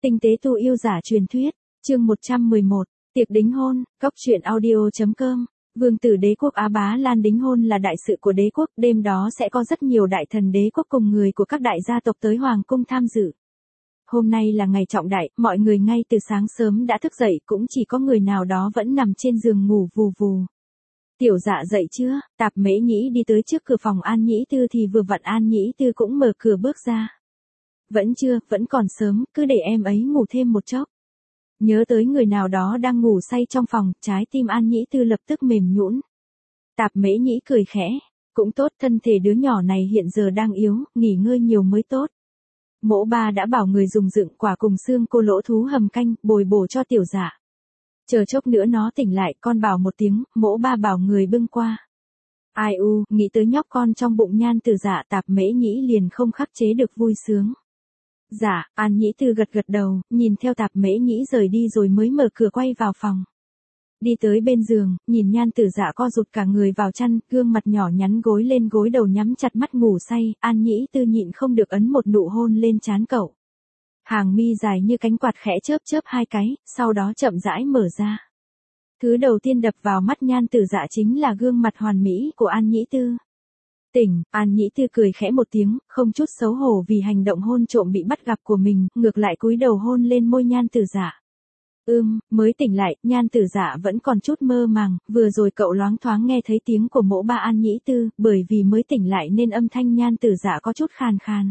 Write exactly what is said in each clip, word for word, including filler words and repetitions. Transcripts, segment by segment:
Tinh tế tu yêu giả truyền thuyết, chương một trăm mười một, tiệc đính hôn, cóc truyện audio.com. Vương tử đế quốc Á Bá Lan đính hôn là đại sự của đế quốc, đêm đó sẽ có rất nhiều đại thần đế quốc cùng người của các đại gia tộc tới hoàng cung tham dự. Hôm nay là ngày trọng đại, mọi người ngay từ sáng sớm đã thức dậy, cũng chỉ có người nào đó vẫn nằm trên giường ngủ vù vù. Tiểu Dạ dậy chưa? Tạp Mễ Nhĩ đi tới trước cửa phòng An Nhĩ Tư thì vừa vặn An Nhĩ Tư cũng mở cửa bước ra. Vẫn chưa, vẫn còn sớm, cứ để em ấy ngủ thêm một chốc. Nhớ tới người nào đó đang ngủ say trong phòng, trái tim An Nhĩ Tư lập tức mềm nhũn. Tạp Mễ Nhĩ cười khẽ, cũng tốt, thân thể đứa nhỏ này hiện giờ đang yếu, nghỉ ngơi nhiều mới tốt. Mỗ ba đã bảo người dùng dựng quả cùng xương cô lỗ thú hầm canh, bồi bổ cho Tiểu Dạ. Chờ chốc nữa nó tỉnh lại, con bảo một tiếng, mỗ ba bảo người bưng qua. Ai u, nghĩ tới nhóc con trong bụng Nhan Tử Dạ, Tạp Mễ Nhĩ liền không khắc chế được vui sướng. Dạ, An Nhĩ Tư gật gật đầu, nhìn theo Tạp Mễ Nhĩ rời đi rồi mới mở cửa quay vào phòng. Đi tới bên giường, nhìn Nhan Tử Dạ co rụt cả người vào chăn, gương mặt nhỏ nhắn gối lên gối đầu nhắm chặt mắt ngủ say, An Nhĩ Tư nhịn không được ấn một nụ hôn lên trán cậu. Hàng mi dài như cánh quạt khẽ chớp chớp hai cái, sau đó chậm rãi mở ra. Thứ đầu tiên đập vào mắt Nhan Tử Dạ chính là gương mặt hoàn mỹ của An Nhĩ Tư. Tỉnh, An Nhĩ Tư cười khẽ một tiếng, không chút xấu hổ vì hành động hôn trộm bị bắt gặp của mình, ngược lại cúi đầu hôn lên môi Nhan Tử Dạ. Ưm, mới tỉnh lại, Nhan Tử Dạ vẫn còn chút mơ màng, vừa rồi cậu loáng thoáng nghe thấy tiếng của mỗ ba An Nhĩ Tư, bởi vì mới tỉnh lại nên âm thanh Nhan Tử Dạ có chút khàn khàn.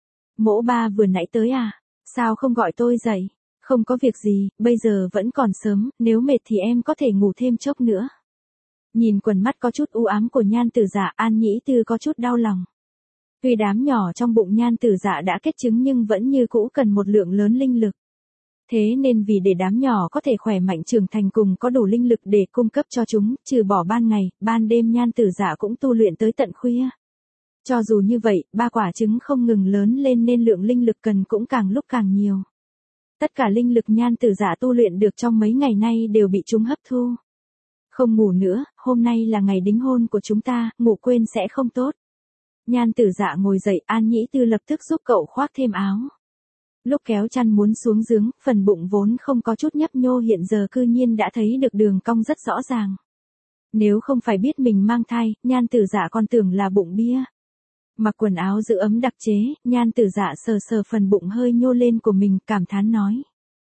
Mỗ ba vừa nãy tới à? Sao không gọi tôi dậy? Không có việc gì, bây giờ vẫn còn sớm, nếu mệt thì em có thể ngủ thêm chốc nữa. Nhìn quần mắt có chút u ám của Nhan Tử Dạ, An Nhĩ Tư có chút đau lòng. Tuy đám nhỏ trong bụng Nhan Tử Dạ đã kết trứng nhưng vẫn như cũ cần một lượng lớn linh lực. Thế nên vì để đám nhỏ có thể khỏe mạnh trưởng thành cùng có đủ linh lực để cung cấp cho chúng, trừ bỏ ban ngày, ban đêm Nhan Tử Dạ cũng tu luyện tới tận khuya. Cho dù như vậy, ba quả trứng không ngừng lớn lên nên lượng linh lực cần cũng càng lúc càng nhiều. Tất cả linh lực Nhan Tử Dạ tu luyện được trong mấy ngày nay đều bị chúng hấp thu. Không ngủ nữa, hôm nay là ngày đính hôn của chúng ta, ngủ quên sẽ không tốt. Nhan Tử Dạ ngồi dậy, An Nhĩ Tư lập tức giúp cậu khoác thêm áo. Lúc kéo chăn muốn xuống giường, phần bụng vốn không có chút nhấp nhô hiện giờ cư nhiên đã thấy được đường cong rất rõ ràng. Nếu không phải biết mình mang thai, Nhan Tử Dạ còn tưởng là bụng bia. Mặc quần áo giữ ấm đặc chế, Nhan Tử Dạ sờ sờ phần bụng hơi nhô lên của mình, cảm thán nói.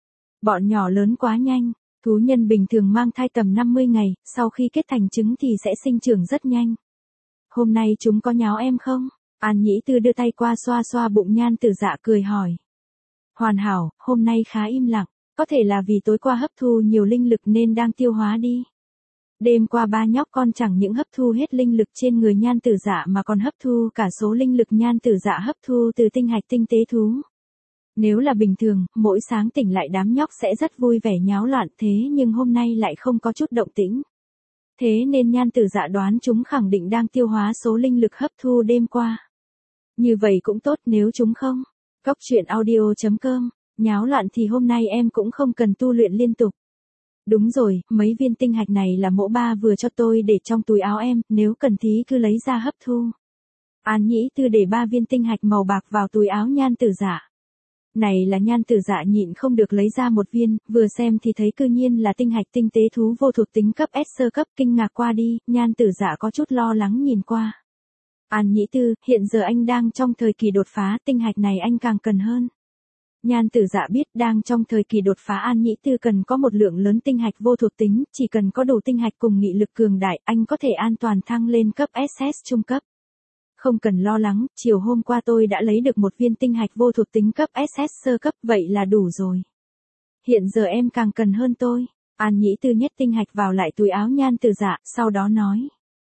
Bọn nhỏ lớn quá nhanh, thú nhân bình thường mang thai tầm năm mươi ngày, sau khi kết thành trứng thì sẽ sinh trưởng rất nhanh. Hôm nay chúng có nháo em không? An Nhĩ Tư đưa tay qua xoa xoa bụng Nhan Tử Dạ cười hỏi. Hoàn hảo, hôm nay khá im lặng, có thể là vì tối qua hấp thu nhiều linh lực nên đang tiêu hóa đi. Đêm qua ba nhóc con chẳng những hấp thu hết linh lực trên người Nhan Tử Dạ mà còn hấp thu cả số linh lực Nhan Tử Dạ hấp thu từ tinh hạch tinh tế thú. Nếu là bình thường, mỗi sáng tỉnh lại đám nhóc sẽ rất vui vẻ nháo loạn, thế nhưng hôm nay lại không có chút động tĩnh. Thế nên Nhan Tử Dạ đoán chúng khẳng định đang tiêu hóa số linh lực hấp thu đêm qua. Như vậy cũng tốt, nếu chúng không. Cóc truyện audio.com, nháo loạn thì hôm nay em cũng không cần tu luyện liên tục. Đúng rồi, mấy viên tinh hạch này là mỗ ba vừa cho tôi để trong túi áo em, nếu cần thì cứ lấy ra hấp thu. An Nhĩ Tư để ba viên tinh hạch màu bạc vào túi áo Nhan Tử Dạ. Này là Nhan Tử Dạ nhịn không được lấy ra một viên, vừa xem thì thấy cư nhiên là tinh hạch tinh tế thú vô thuộc tính cấp S sơ cấp, kinh ngạc qua đi, Nhan Tử Dạ có chút lo lắng nhìn qua. An Nhĩ Tư, hiện giờ anh đang trong thời kỳ đột phá, tinh hạch này anh càng cần hơn. Nhan Tử Dạ biết đang trong thời kỳ đột phá An Nhĩ Tư cần có một lượng lớn tinh hạch vô thuộc tính, chỉ cần có đủ tinh hạch cùng nghị lực cường đại, anh có thể an toàn thăng lên cấp ét ét trung cấp. Không cần lo lắng, chiều hôm qua tôi đã lấy được một viên tinh hạch vô thuộc tính cấp ét ét sơ cấp, vậy là đủ rồi. Hiện giờ em càng cần hơn tôi. An Nhĩ Tư nhét tinh hạch vào lại túi áo Nhan Tử Dạ, sau đó nói.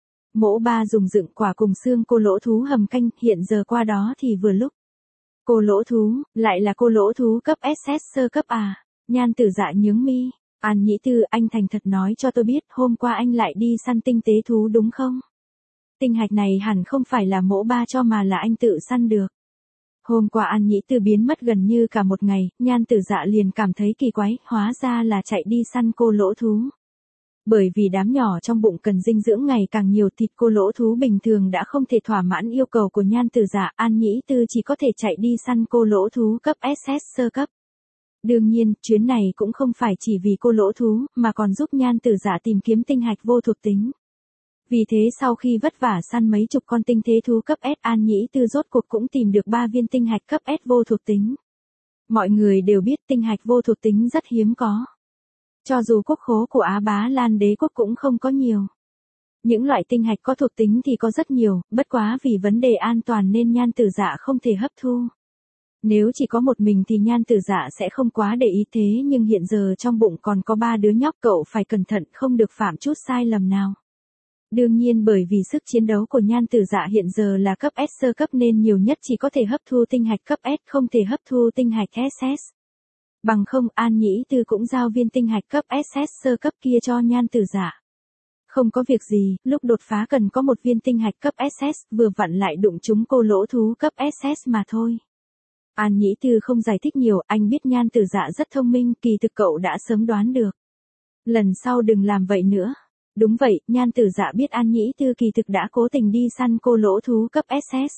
Mỗ ba dùng dựng quả cùng xương cô lỗ thú hầm canh, hiện giờ qua đó thì vừa lúc. Cô lỗ thú, lại là cô lỗ thú cấp ét ét sơ cấp à? Nhan Tử Dạ nhướng mi. An Nhĩ Tư, anh thành thật nói cho tôi biết, hôm qua anh lại đi săn tinh tế thú đúng không? Tinh hạch này hẳn không phải là mỗ ba cho mà là anh tự săn được. Hôm qua An Nhĩ Tư biến mất gần như cả một ngày, Nhan Tử Dạ liền cảm thấy kỳ quái, hóa ra là chạy đi săn cô lỗ thú. Bởi vì đám nhỏ trong bụng cần dinh dưỡng ngày càng nhiều, thịt cô lỗ thú bình thường đã không thể thỏa mãn yêu cầu của Nhan Tử Dạ, An Nhĩ Tư chỉ có thể chạy đi săn cô lỗ thú cấp ét ét sơ cấp. Đương nhiên, chuyến này cũng không phải chỉ vì cô lỗ thú, mà còn giúp Nhan Tử Dạ tìm kiếm tinh hạch vô thuộc tính. Vì thế sau khi vất vả săn mấy chục con tinh thế thú cấp S, An Nhĩ Tư rốt cuộc cũng tìm được ba viên tinh hạch cấp S vô thuộc tính. Mọi người đều biết tinh hạch vô thuộc tính rất hiếm có. Cho dù quốc khố của Á Bá Lan đế quốc cũng không có nhiều. Những loại tinh hạch có thuộc tính thì có rất nhiều, bất quá vì vấn đề an toàn nên Nhan Tử Dạ không thể hấp thu. Nếu chỉ có một mình thì Nhan Tử Dạ sẽ không quá để ý thế, nhưng hiện giờ trong bụng còn có ba đứa nhóc, cậu phải cẩn thận không được phạm chút sai lầm nào. Đương nhiên bởi vì sức chiến đấu của Nhan Tử Dạ hiện giờ là cấp S sơ cấp nên nhiều nhất chỉ có thể hấp thu tinh hạch cấp S, không thể hấp thu tinh hạch ét ét. Bằng không, An Nhĩ Tư cũng giao viên tinh hạch cấp ét ét sơ cấp kia cho Nhan Tử Dạ. Không có việc gì, lúc đột phá cần có một viên tinh hạch cấp ét ét, vừa vặn lại đụng trúng cô lỗ thú cấp ét ét mà thôi. An Nhĩ Tư không giải thích nhiều, anh biết Nhan Tử Dạ rất thông minh, kỳ thực cậu đã sớm đoán được. Lần sau đừng làm vậy nữa. Đúng vậy, Nhan Tử Dạ biết An Nhĩ Tư kỳ thực đã cố tình đi săn cô lỗ thú cấp ét ét.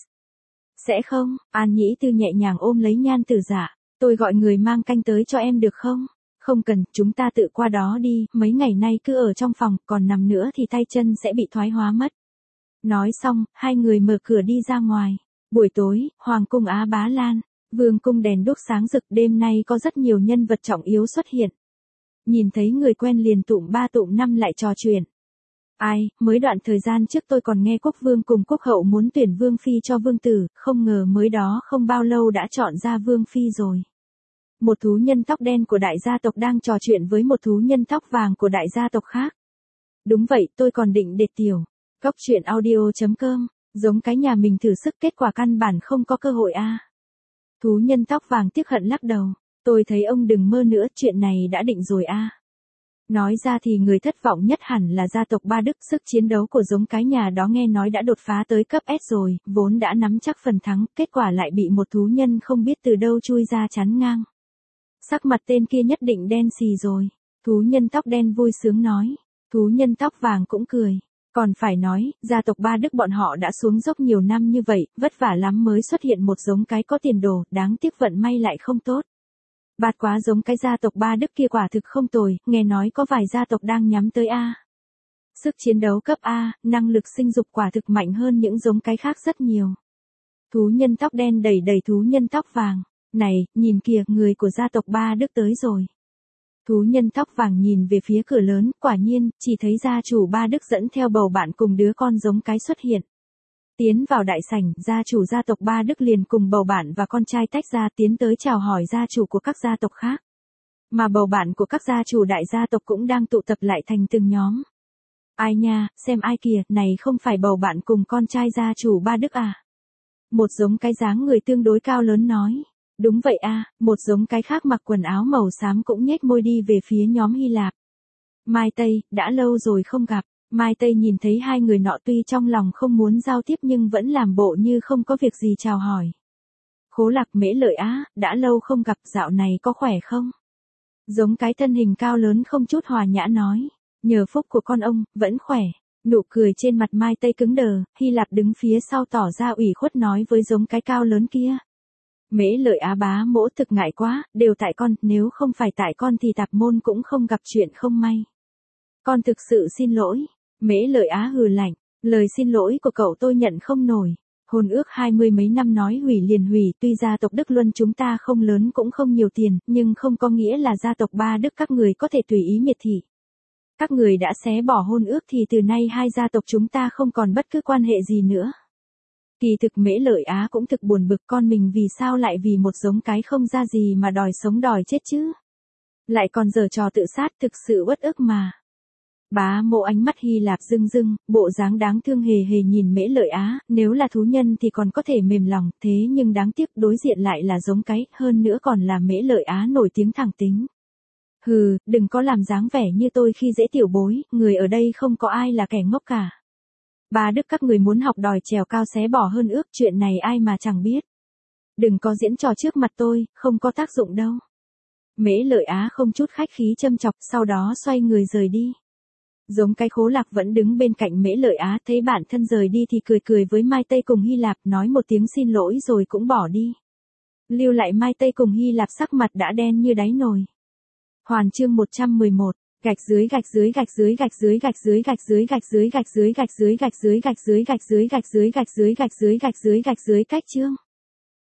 Sẽ không, An Nhĩ Tư nhẹ nhàng ôm lấy Nhan Tử Dạ, tôi gọi người mang canh tới cho em được không? Không cần, chúng ta tự qua đó đi, mấy ngày nay cứ ở trong phòng, còn nằm nữa thì tay chân sẽ bị thoái hóa mất. Nói xong, hai người mở cửa đi ra ngoài. Buổi tối, Hoàng cung Á Bá Lan, vương cung đèn đuốc sáng rực, đêm nay có rất nhiều nhân vật trọng yếu xuất hiện. Nhìn thấy người quen liền tụm ba tụm năm lại trò chuyện. Ai, mới đoạn thời gian trước tôi còn nghe quốc vương cùng quốc hậu muốn tuyển vương phi cho vương tử, không ngờ mới đó không bao lâu đã chọn ra vương phi rồi. Một thú nhân tóc đen của đại gia tộc đang trò chuyện với một thú nhân tóc vàng của đại gia tộc khác. Đúng vậy, tôi còn định đệt tiểu. Cóc truyện audio chấm com, giống cái nhà mình thử sức kết quả căn bản không có cơ hội a. À. Thú nhân tóc vàng tiếc hận lắc đầu. Tôi thấy ông đừng mơ nữa, chuyện này đã định rồi a. À. Nói ra thì người thất vọng nhất hẳn là gia tộc Ba Đức, sức chiến đấu của giống cái nhà đó nghe nói đã đột phá tới cấp S rồi, vốn đã nắm chắc phần thắng, kết quả lại bị một thú nhân không biết từ đâu chui ra chắn ngang. Sắc mặt tên kia nhất định đen xì rồi. Thú nhân tóc đen vui sướng nói. Thú nhân tóc vàng cũng cười. Còn phải nói, gia tộc Ba Đức bọn họ đã xuống dốc nhiều năm như vậy, vất vả lắm mới xuất hiện một giống cái có tiền đồ, đáng tiếc vận may lại không tốt. Bạt quá giống cái gia tộc Ba Đức kia quả thực không tồi, nghe nói có vài gia tộc đang nhắm tới A. Sức chiến đấu cấp A, năng lực sinh dục quả thực mạnh hơn những giống cái khác rất nhiều. Thú nhân tóc đen đẩy đẩy thú nhân tóc vàng. Này, nhìn kìa, người của gia tộc Ba Đức tới rồi. Thú nhân tóc vàng nhìn về phía cửa lớn, quả nhiên, chỉ thấy gia chủ Ba Đức dẫn theo bầu bạn cùng đứa con giống cái xuất hiện. Tiến vào đại sảnh, gia chủ gia tộc Ba Đức liền cùng bầu bạn và con trai tách ra tiến tới chào hỏi gia chủ của các gia tộc khác. Mà bầu bạn của các gia chủ đại gia tộc cũng đang tụ tập lại thành từng nhóm. Ai nha, xem ai kìa, này không phải bầu bạn cùng con trai gia chủ Ba Đức à? Một giống cái dáng người tương đối cao lớn nói. Đúng vậy a, à, một giống cái khác mặc quần áo màu xám cũng nhếch môi đi về phía nhóm Hy Lạp. Mai Tây, đã lâu rồi không gặp. Mai Tây nhìn thấy hai người nọ tuy trong lòng không muốn giao tiếp nhưng vẫn làm bộ như không có việc gì chào hỏi. Khố Lạc Mễ Lợi á, đã lâu không gặp, dạo này có khỏe không? Giống cái thân hình cao lớn không chút hòa nhã nói. Nhờ phúc của con ông, vẫn khỏe. Nụ cười trên mặt Mai Tây cứng đờ, Hy Lạp đứng phía sau tỏ ra ủy khuất nói với giống cái cao lớn kia. Mễ Lợi Á bá mỗ thực ngại quá, đều tại con, nếu không phải tại con thì tạp môn cũng không gặp chuyện không may. Con thực sự xin lỗi. Mễ Lợi Á hừ lạnh, lời xin lỗi của cậu tôi nhận không nổi. Hôn ước hai mươi mấy năm nói hủy liền hủy, tuy gia tộc Đức Luân chúng ta không lớn cũng không nhiều tiền, nhưng không có nghĩa là gia tộc Ba Đức các người có thể tùy ý miệt thị. Các người đã xé bỏ hôn ước thì từ nay hai gia tộc chúng ta không còn bất cứ quan hệ gì nữa. Kỳ thực Mễ Lợi Á cũng thực buồn bực, con mình vì sao lại vì một giống cái không ra gì mà đòi sống đòi chết chứ. Lại còn giở trò tự sát, thực sự uất ức mà. Bá mộ ánh mắt Hy Lạp rưng rưng, bộ dáng đáng thương hề hề nhìn Mễ Lợi Á, nếu là thú nhân thì còn có thể mềm lòng, thế nhưng đáng tiếc đối diện lại là giống cái, hơn nữa còn là Mễ Lợi Á nổi tiếng thẳng tính. Hừ, đừng có làm dáng vẻ như tôi khi dễ tiểu bối, người ở đây không có ai là kẻ ngốc cả. Ba Đức các người muốn học đòi trèo cao xé bỏ hơn ước, chuyện này ai mà chẳng biết. Đừng có diễn trò trước mặt tôi, không có tác dụng đâu. Mễ Lợi Á không chút khách khí châm chọc, sau đó xoay người rời đi. Giống cái Khố Lạc vẫn đứng bên cạnh Mễ Lợi Á, thấy bản thân rời đi thì cười cười với Mai Tây cùng Hy Lạp, nói một tiếng xin lỗi rồi cũng bỏ đi. Lưu lại Mai Tây cùng Hy Lạp sắc mặt đã đen như đáy nồi. Hoàn chương một trăm mười một, gạch dưới gạch dưới gạch dưới gạch dưới gạch dưới gạch dưới gạch dưới gạch dưới gạch dưới gạch dưới gạch dưới gạch dưới gạch dưới gạch dưới gạch dưới gạch dưới gạch dưới cách chương.